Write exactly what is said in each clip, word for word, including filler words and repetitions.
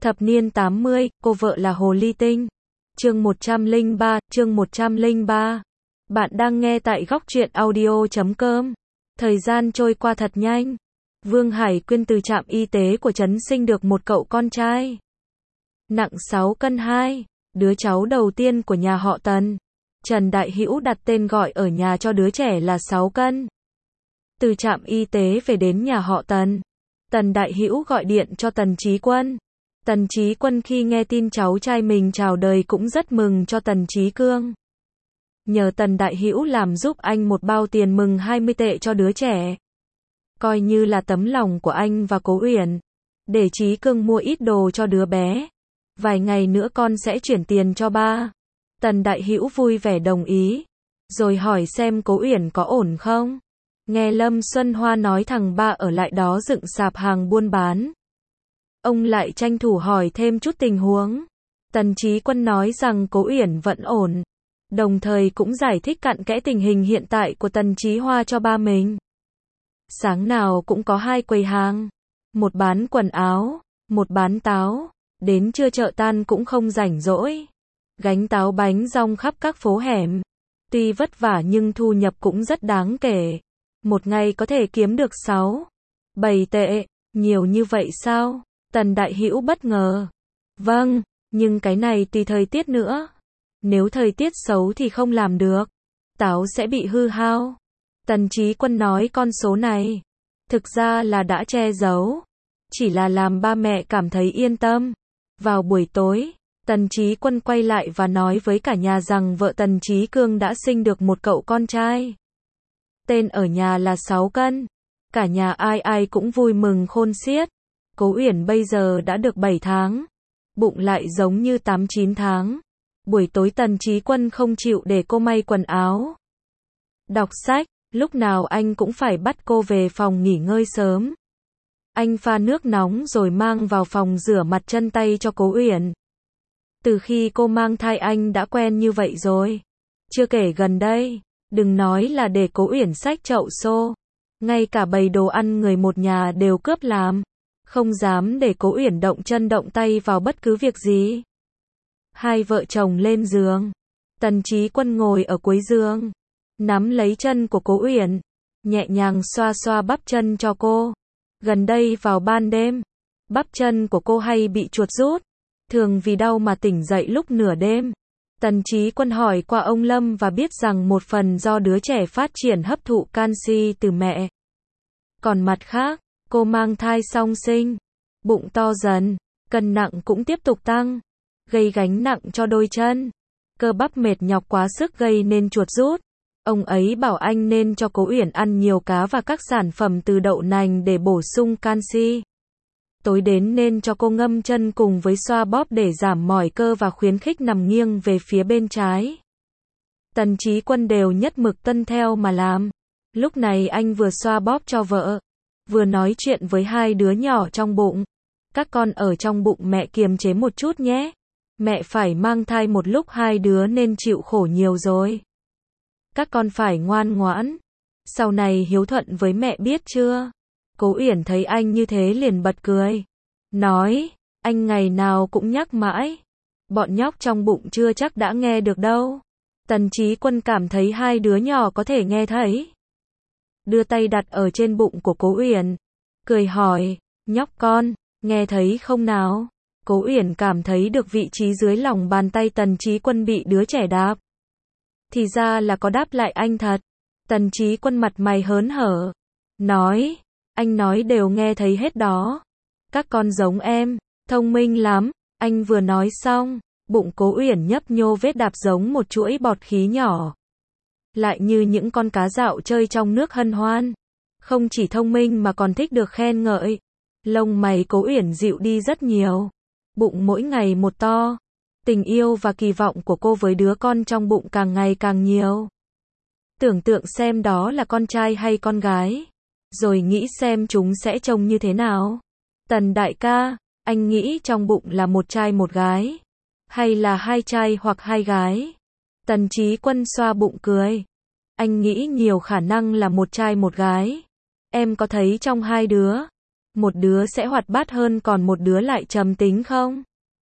Thập niên tám mươi, cô vợ là Hồ Ly Tinh. Chương một trăm lẻ ba, chương một trăm lẻ ba. Bạn đang nghe tại góc truyện audio chấm com. Thời gian trôi qua thật nhanh. Vương Hải Quyên từ trạm y tế của trấn sinh được một cậu con trai. Nặng sáu cân hai, đứa cháu đầu tiên của nhà họ Tần. Trần Đại Hữu đặt tên gọi ở nhà cho đứa trẻ là sáu cân. Từ trạm y tế về đến nhà họ Tần, Tần Đại Hữu gọi điện cho Tần Chí Quân. Tần Chí Quân khi nghe tin cháu trai mình chào đời cũng rất mừng cho Tần Chí Cương. Nhờ Tần Đại Hữu làm giúp anh một bao tiền mừng hai mươi tệ cho đứa trẻ. Coi như là tấm lòng của anh và Cố Uyển. Để Chí Cương mua ít đồ cho đứa bé. Vài ngày nữa con sẽ chuyển tiền cho ba. Tần Đại Hữu vui vẻ đồng ý. Rồi hỏi xem Cố Uyển có ổn không. Nghe Lâm Xuân Hoa nói thằng ba ở lại đó dựng sạp hàng buôn bán. Ông lại tranh thủ hỏi thêm chút tình huống. Tần Chí Quân nói rằng Cố Uyển vẫn ổn. Đồng thời cũng giải thích cặn kẽ tình hình hiện tại của Tần Chí Hoa cho ba mình. Sáng nào cũng có hai quầy hàng. Một bán quần áo, một bán táo. Đến trưa chợ tan cũng không rảnh rỗi. Gánh táo bánh rong khắp các phố hẻm. Tuy vất vả nhưng thu nhập cũng rất đáng kể. Một ngày có thể kiếm được sáu, bảy tệ. Nhiều như vậy sao? Tần Đại Hữu bất ngờ. Vâng, nhưng cái này tùy thời tiết nữa. Nếu thời tiết xấu thì không làm được. Táo sẽ bị hư hao. Tần Chí Quân nói con số này. Thực ra là đã che giấu. Chỉ là làm ba mẹ cảm thấy yên tâm. Vào buổi tối, Tần Chí Quân quay lại và nói với cả nhà rằng vợ Tần Chí Cương đã sinh được một cậu con trai. Tên ở nhà là sáu cân. Cả nhà ai ai cũng vui mừng khôn xiết. Cố Uyển bây giờ đã được bảy tháng. Bụng lại giống như tám chín tháng. Buổi tối Tần Chí Quân không chịu để cô may quần áo. Đọc sách, lúc nào anh cũng phải bắt cô về phòng nghỉ ngơi sớm. Anh pha nước nóng rồi mang vào phòng rửa mặt chân tay cho Cố Uyển. Từ khi cô mang thai anh đã quen như vậy rồi. Chưa kể gần đây, đừng nói là để Cố Uyển xách chậu xô. Ngay cả bày đồ ăn người một nhà đều cướp làm. Không dám để Cố Uyển động chân động tay vào bất cứ việc gì. Hai vợ chồng lên giường. Tần Chí Quân ngồi ở cuối giường. Nắm lấy chân của Cố Uyển. Nhẹ nhàng xoa xoa bắp chân cho cô. Gần đây vào ban đêm, bắp chân của cô hay bị chuột rút. Thường vì đau mà tỉnh dậy lúc nửa đêm. Tần Chí Quân hỏi qua ông Lâm và biết rằng một phần do đứa trẻ phát triển hấp thụ canxi từ mẹ. Còn mặt khác, cô mang thai song sinh. Bụng to dần, cân nặng cũng tiếp tục tăng. Gây gánh nặng cho đôi chân. Cơ bắp mệt nhọc quá sức gây nên chuột rút. Ông ấy bảo anh nên cho Cố Uyển ăn nhiều cá và các sản phẩm từ đậu nành để bổ sung canxi. Tối đến nên cho cô ngâm chân cùng với xoa bóp để giảm mỏi cơ và khuyến khích nằm nghiêng về phía bên trái. Tần Chí Quân đều nhất mực tuân theo mà làm. Lúc này anh vừa xoa bóp cho vợ, vừa nói chuyện với hai đứa nhỏ trong bụng. Các con ở trong bụng mẹ kiềm chế một chút nhé. Mẹ phải mang thai một lúc hai đứa nên chịu khổ nhiều rồi. Các con phải ngoan ngoãn. Sau này hiếu thuận với mẹ biết chưa? Cố Uyển thấy anh như thế liền bật cười. Nói, anh ngày nào cũng nhắc mãi. Bọn nhóc trong bụng chưa chắc đã nghe được đâu. Tần Chí Quân cảm thấy hai đứa nhỏ có thể nghe thấy. Đưa tay đặt ở trên bụng của Cố Uyển. Cười hỏi, nhóc con, nghe thấy không nào? Cố Uyển cảm thấy được vị trí dưới lòng bàn tay Tần Chí Quân bị đứa trẻ đạp. Thì ra là có đáp lại anh thật. Tần Chí Quân mặt mày hớn hở. Nói, anh nói đều nghe thấy hết đó. Các con giống em, thông minh lắm. Anh vừa nói xong, bụng Cố Uyển nhấp nhô vết đạp giống một chuỗi bọt khí nhỏ. Lại như những con cá dạo chơi trong nước hân hoan. Không chỉ thông minh mà còn thích được khen ngợi. Lông mày Cố Uyển dịu đi rất nhiều. Bụng mỗi ngày một to. Tình yêu và kỳ vọng của cô với đứa con trong bụng càng ngày càng nhiều. Tưởng tượng xem đó là con trai hay con gái. Rồi nghĩ xem chúng sẽ trông như thế nào. Tần đại ca, anh nghĩ trong bụng là một trai một gái. Hay là hai trai hoặc hai gái? Tần Chí Quân xoa bụng cười. Anh nghĩ nhiều khả năng là một trai một gái. Em có thấy trong hai đứa, Một đứa sẽ hoạt bát hơn còn một đứa lại trầm tính không?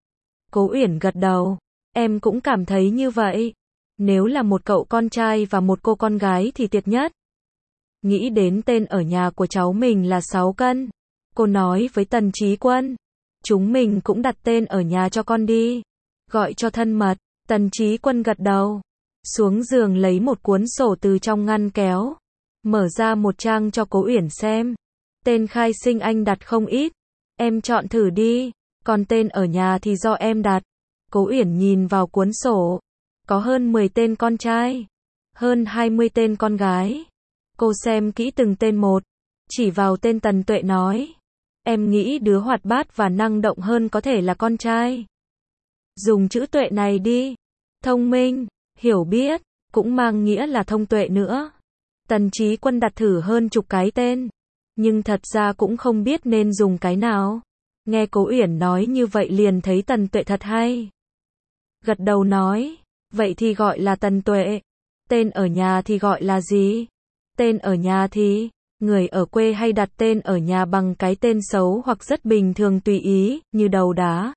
Cố Uyển gật đầu. Em cũng cảm thấy như vậy. Nếu là một cậu con trai và một cô con gái thì tuyệt nhất. Nghĩ đến tên ở nhà của cháu mình là sáu cân. Cô nói với Tần Chí Quân. Chúng mình cũng đặt tên ở nhà cho con đi. Gọi cho thân mật. Tần Chí Quân gật đầu. Xuống giường lấy một cuốn sổ từ trong ngăn kéo. Mở ra một trang cho Cố Uyển xem. Tên khai sinh anh đặt không ít. Em chọn thử đi. Còn tên ở nhà thì do em đặt. Cố Uyển nhìn vào cuốn sổ. Có hơn mười tên con trai. Hơn hai mươi tên con gái. Cô xem kỹ từng tên một. Chỉ vào tên Tần Tuệ nói. Em nghĩ đứa hoạt bát và năng động hơn có thể là con trai. Dùng chữ tuệ này đi. Thông minh, hiểu biết, cũng mang nghĩa là thông tuệ nữa. Tần Chí Quân đặt thử hơn chục cái tên. Nhưng thật ra cũng không biết nên dùng cái nào. Nghe Cố Uyển nói như vậy liền thấy Tần Tuệ thật hay. Gật đầu nói. Vậy thì gọi là Tần Tuệ. Tên ở nhà thì gọi là gì? Tên ở nhà thì, người ở quê hay đặt tên ở nhà bằng cái tên xấu hoặc rất bình thường tùy ý, như đầu đá.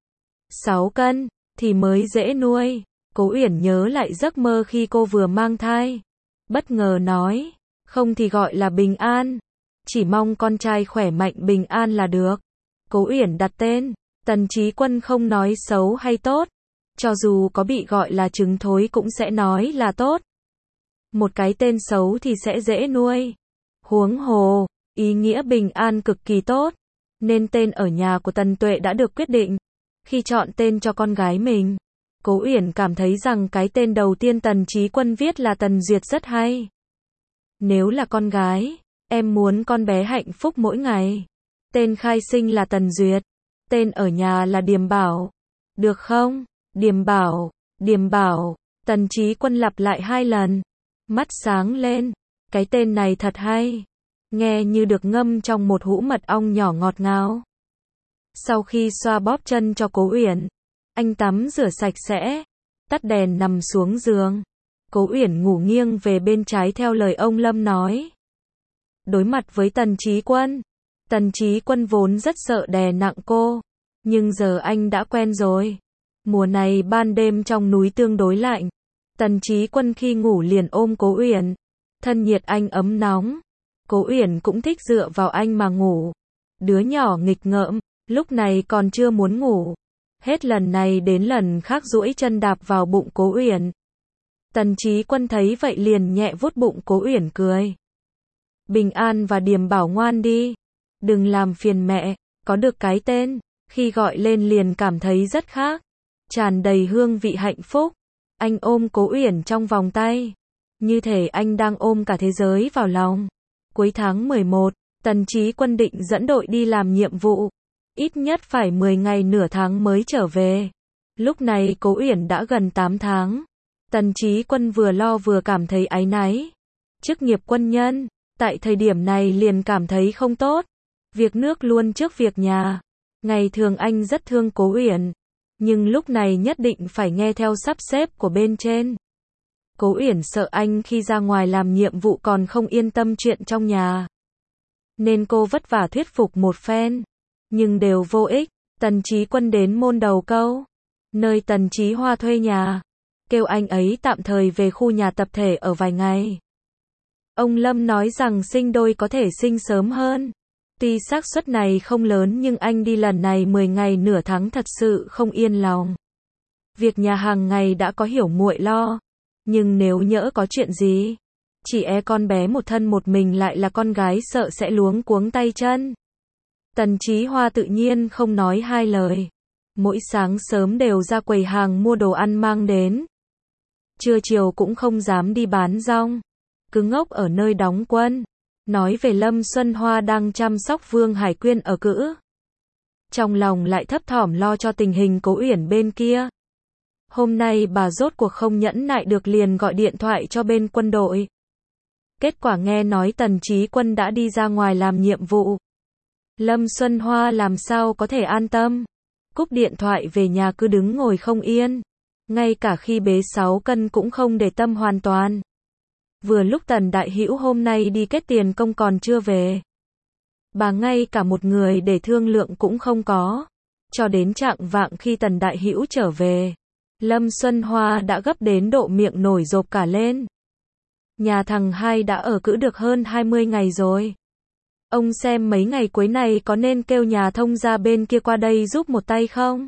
sáu cân, thì mới dễ nuôi. Cố Uyển nhớ lại giấc mơ khi cô vừa mang thai. Bất ngờ nói, không thì gọi là Bình An. Chỉ mong con trai khỏe mạnh bình an là được. Cố Uyển đặt tên, Tần Chí Quân không nói xấu hay tốt. Cho dù có bị gọi là trứng thối cũng sẽ nói là tốt. Một cái tên xấu thì sẽ dễ nuôi. Huống hồ, ý nghĩa bình an cực kỳ tốt. Nên tên ở nhà của Tần Tuệ đã được quyết định. Khi chọn tên cho con gái mình, Cố Uyển cảm thấy rằng cái tên đầu tiên Tần Chí Quân viết là Tần Duyệt rất hay. Nếu là con gái, em muốn con bé hạnh phúc mỗi ngày. Tên khai sinh là Tần Duyệt. Tên ở nhà là Điềm Bảo. Được không? Điềm Bảo, Điềm Bảo. Tần Chí Quân lặp lại hai lần. Mắt sáng lên. Cái tên này thật hay. Nghe như được ngâm trong một hũ mật ong nhỏ ngọt ngào. Sau khi xoa bóp chân cho Cố Uyển, anh tắm rửa sạch sẽ, tắt đèn nằm xuống giường. Cố Uyển ngủ nghiêng về bên trái theo lời ông Lâm nói. Đối mặt với Tần Chí Quân, Tần Chí Quân vốn rất sợ đè nặng cô, nhưng giờ anh đã quen rồi. Mùa này ban đêm trong núi tương đối lạnh. Tần Chí Quân khi ngủ liền ôm Cố Uyển. Thân nhiệt anh ấm nóng. Cố Uyển cũng thích dựa vào anh mà ngủ. Đứa nhỏ nghịch ngợm, lúc này còn chưa muốn ngủ. Hết lần này đến lần khác duỗi chân đạp vào bụng Cố Uyển. Tần Chí Quân thấy vậy liền nhẹ vuốt bụng Cố Uyển cười. Bình An và Điềm Bảo ngoan đi. Đừng làm phiền mẹ, có được cái tên, khi gọi lên liền cảm thấy rất khác. Tràn đầy hương vị hạnh phúc. Anh ôm Cố Uyển trong vòng tay. Như thể anh đang ôm cả thế giới vào lòng. Cuối tháng mười một, Tần Chí Quân định dẫn đội đi làm nhiệm vụ. Ít nhất phải mười ngày nửa tháng mới trở về. Lúc này Cố Uyển đã gần tám tháng. Tần Chí Quân vừa lo vừa cảm thấy áy náy. Chức nghiệp quân nhân, tại thời điểm này liền cảm thấy không tốt. Việc nước luôn trước việc nhà. Ngày thường anh rất thương Cố Uyển. Nhưng lúc này nhất định phải nghe theo sắp xếp của bên trên. Cố Uyển sợ anh khi ra ngoài làm nhiệm vụ còn không yên tâm chuyện trong nhà. Nên cô vất vả thuyết phục một phen. Nhưng đều vô ích. Tần Chí Quân đến môn Đầu Câu, nơi Tần Chí Hoa thuê nhà. Kêu anh ấy tạm thời về khu nhà tập thể ở vài ngày. Ông Lâm nói rằng sinh đôi có thể sinh sớm hơn. Tuy xác suất này không lớn nhưng anh đi lần này mười ngày nửa tháng thật sự không yên lòng. Việc nhà hàng ngày đã có hiểu muội lo. Nhưng nếu nhỡ có chuyện gì, chỉ e con bé một thân một mình lại là con gái sợ sẽ luống cuống tay chân. Tần Chí Hoa tự nhiên không nói hai lời. Mỗi sáng sớm đều ra quầy hàng mua đồ ăn mang đến. Trưa chiều cũng không dám đi bán rong. Cứ ngốc ở nơi đóng quân. Nói về Lâm Xuân Hoa đang chăm sóc Vương Hải Quyên ở cữ. Trong lòng lại thấp thỏm lo cho tình hình Cố Uyển bên kia. Hôm nay bà rốt cuộc không nhẫn nại được liền gọi điện thoại cho bên quân đội. Kết quả nghe nói Tần Chí Quân đã đi ra ngoài làm nhiệm vụ. Lâm Xuân Hoa làm sao có thể an tâm. Cúp điện thoại về nhà cứ đứng ngồi không yên. Ngay cả khi bế sáu cân cũng không để tâm hoàn toàn. Vừa lúc Tần Đại Hữu hôm nay đi kết tiền công còn chưa về. Bà ngay cả một người để thương lượng cũng không có. Cho đến chạng vạng khi Tần Đại Hữu trở về, Lâm Xuân Hoa đã gấp đến độ miệng nổi rộp cả lên. Nhà thằng hai đã ở cữ được hơn hai mươi ngày rồi. Ông xem mấy ngày cuối này có nên kêu nhà thông gia bên kia qua đây giúp một tay không?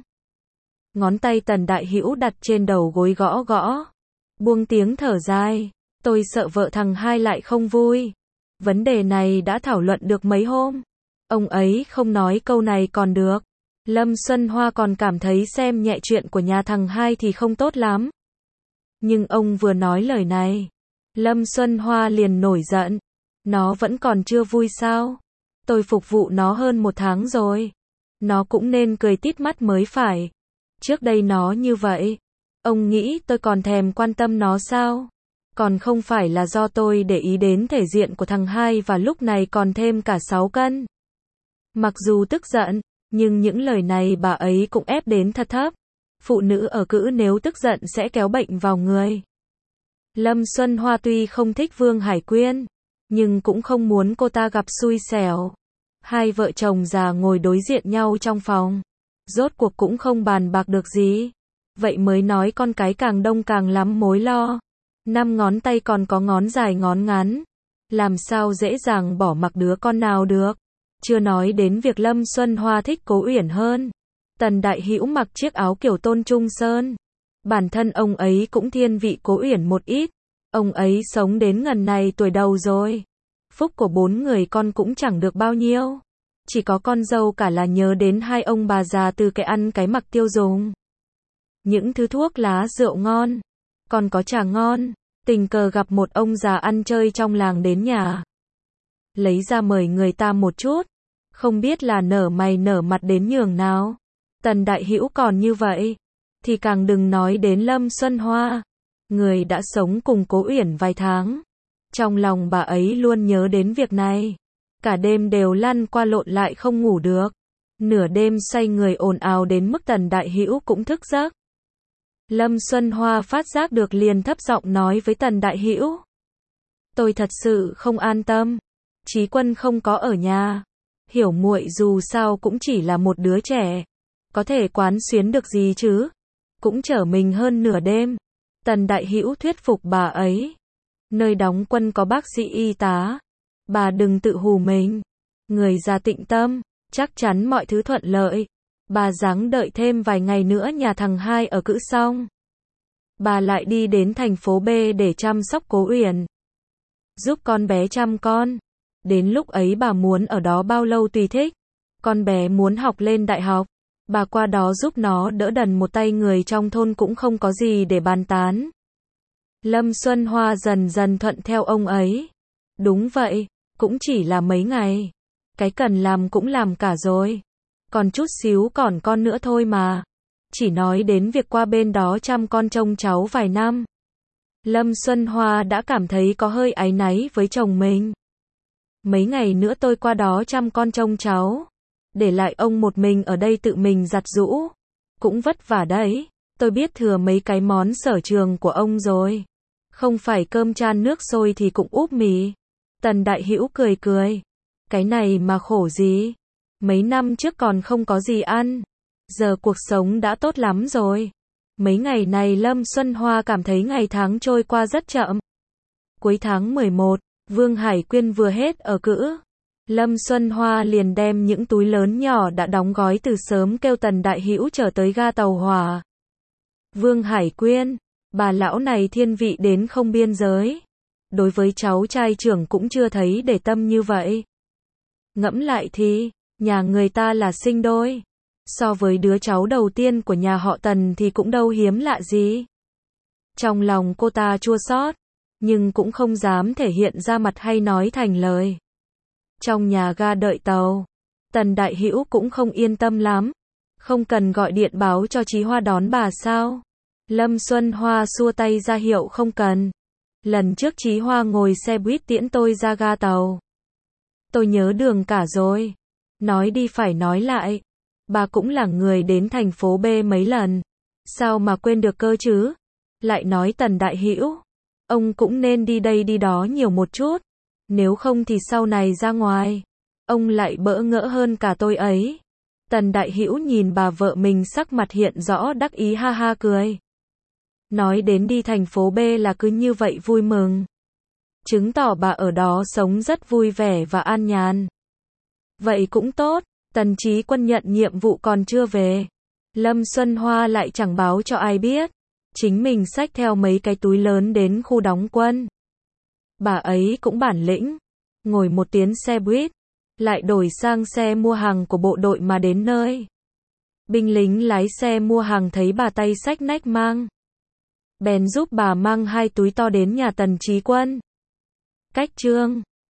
Ngón tay Tần Đại Hữu đặt trên đầu gối gõ gõ. Buông tiếng thở dài. Tôi sợ vợ thằng hai lại không vui. Vấn đề này đã thảo luận được mấy hôm. Ông ấy không nói câu này còn được. Lâm Xuân Hoa còn cảm thấy xem nhẹ chuyện của nhà thằng hai thì không tốt lắm. Nhưng ông vừa nói lời này, Lâm Xuân Hoa liền nổi giận. Nó vẫn còn chưa vui sao? Tôi phục vụ nó hơn một tháng rồi. Nó cũng nên cười tít mắt mới phải. Trước đây nó như vậy. Ông nghĩ tôi còn thèm quan tâm nó sao? Còn không phải là do tôi để ý đến thể diện của thằng hai và lúc này còn thêm cả sáu cân. Mặc dù tức giận, nhưng những lời này bà ấy cũng ép đến thật thấp. Phụ nữ ở cữ nếu tức giận sẽ kéo bệnh vào người. Lâm Xuân Hoa tuy không thích Vương Hải Quyên, nhưng cũng không muốn cô ta gặp xui xẻo. Hai vợ chồng già ngồi đối diện nhau trong phòng. Rốt cuộc cũng không bàn bạc được gì. Vậy mới nói con cái càng đông càng lắm mối lo. Năm ngón tay còn có ngón dài ngón ngắn. Làm sao dễ dàng bỏ mặc đứa con nào được. Chưa nói đến việc Lâm Xuân Hoa thích Cố Uyển hơn. Tần Đại Hữu mặc chiếc áo kiểu Tôn Trung Sơn. Bản thân ông ấy cũng thiên vị Cố Uyển một ít. Ông ấy sống đến ngần này tuổi đầu rồi. Phúc của bốn người con cũng chẳng được bao nhiêu. Chỉ có con dâu cả là nhớ đến hai ông bà già từ cái ăn cái mặc tiêu dùng. Những thứ thuốc lá rượu ngon. Còn có trà ngon. Tình cờ gặp một ông già ăn chơi trong làng đến nhà. Lấy ra mời người ta một chút. Không biết là nở mày nở mặt đến nhường nào. Tần Đại Hữu còn như vậy. Thì càng đừng nói đến Lâm Xuân Hoa. Người đã sống cùng Cố Uyển vài tháng. Trong lòng bà ấy luôn nhớ đến việc này. Cả đêm đều lăn qua lộn lại không ngủ được. Nửa đêm say người ồn ào đến mức Tần Đại Hữu cũng thức giấc. Lâm Xuân Hoa phát giác được liền thấp giọng nói với Tần Đại Hữu. Tôi thật sự không an tâm. Chí Quân không có ở nhà. Hiểu muội dù sao cũng chỉ là một đứa trẻ. Có thể quán xuyến được gì chứ? Cũng chở mình hơn nửa đêm. Tần Đại Hữu thuyết phục bà ấy. Nơi đóng quân có bác sĩ y tá. Bà đừng tự hù mình. Người già tịnh tâm, chắc chắn mọi thứ thuận lợi. Bà ráng đợi thêm vài ngày nữa nhà thằng hai ở cữ xong. Bà lại đi đến thành phố B để chăm sóc Cố Uyển. Giúp con bé chăm con. Đến lúc ấy bà muốn ở đó bao lâu tùy thích. Con bé muốn học lên đại học. Bà qua đó giúp nó đỡ đần một tay, người trong thôn cũng không có gì để bàn tán. Lâm Xuân Hoa dần dần thuận theo ông ấy. Đúng vậy, cũng chỉ là mấy ngày. Cái cần làm cũng làm cả rồi. Còn chút xíu còn con nữa thôi mà. Chỉ nói đến việc qua bên đó chăm con trông cháu vài năm. Lâm Xuân Hoa đã cảm thấy có hơi áy náy với chồng mình. Mấy ngày nữa tôi qua đó chăm con trông cháu. Để lại ông một mình ở đây tự mình giặt giũ. Cũng vất vả đấy. Tôi biết thừa mấy cái món sở trường của ông rồi. Không phải cơm chan nước sôi thì cũng úp mì. Tần Đại Hữu cười cười. Cái này mà khổ gì. Mấy năm trước còn không có gì ăn. Giờ cuộc sống đã tốt lắm rồi. Mấy ngày này Lâm Xuân Hoa cảm thấy ngày tháng trôi qua rất chậm. Cuối tháng mười một, Vương Hải Quyên vừa hết ở cữ. Lâm Xuân Hoa liền đem những túi lớn nhỏ đã đóng gói từ sớm kêu Tần Đại Hữu chở tới ga tàu hỏa. Vương Hải Quyên, bà lão này thiên vị đến không biên giới. Đối với cháu trai trưởng cũng chưa thấy để tâm như vậy. Ngẫm lại thì, nhà người ta là sinh đôi. So với đứa cháu đầu tiên của nhà họ Tần thì cũng đâu hiếm lạ gì. Trong lòng cô ta chua xót, nhưng cũng không dám thể hiện ra mặt hay nói thành lời. Trong nhà ga đợi tàu, Tần Đại Hữu cũng không yên tâm lắm. Không cần gọi điện báo cho Chí Hoa đón bà sao? Lâm Xuân Hoa xua tay ra hiệu không cần. Lần trước Chí Hoa ngồi xe buýt tiễn tôi ra ga tàu. Tôi nhớ đường cả rồi. Nói đi phải nói lại. Bà cũng là người đến thành phố B mấy lần. Sao mà quên được cơ chứ? Lại nói Tần Đại Hữu, ông cũng nên đi đây đi đó nhiều một chút. Nếu không thì sau này ra ngoài, Ông lại bỡ ngỡ hơn cả tôi ấy. Tần Đại Hữu nhìn bà vợ mình sắc mặt hiện rõ đắc ý ha ha cười. Nói đến đi thành phố B là cứ như vậy vui mừng. Chứng tỏ bà ở đó sống rất vui vẻ và an nhàn. Vậy cũng tốt, Tần Chí Quân nhận nhiệm vụ còn chưa về. Lâm Xuân Hoa lại chẳng báo cho ai biết. Chính mình xách theo mấy cái túi lớn đến khu đóng quân. Bà ấy cũng bản lĩnh. Ngồi một tiếng xe buýt, lại đổi sang xe mua hàng của bộ đội mà đến nơi. Binh lính lái xe mua hàng thấy bà tay xách nách mang. Bèn giúp bà mang hai túi to đến nhà Tần Chí Quân. Cách Trương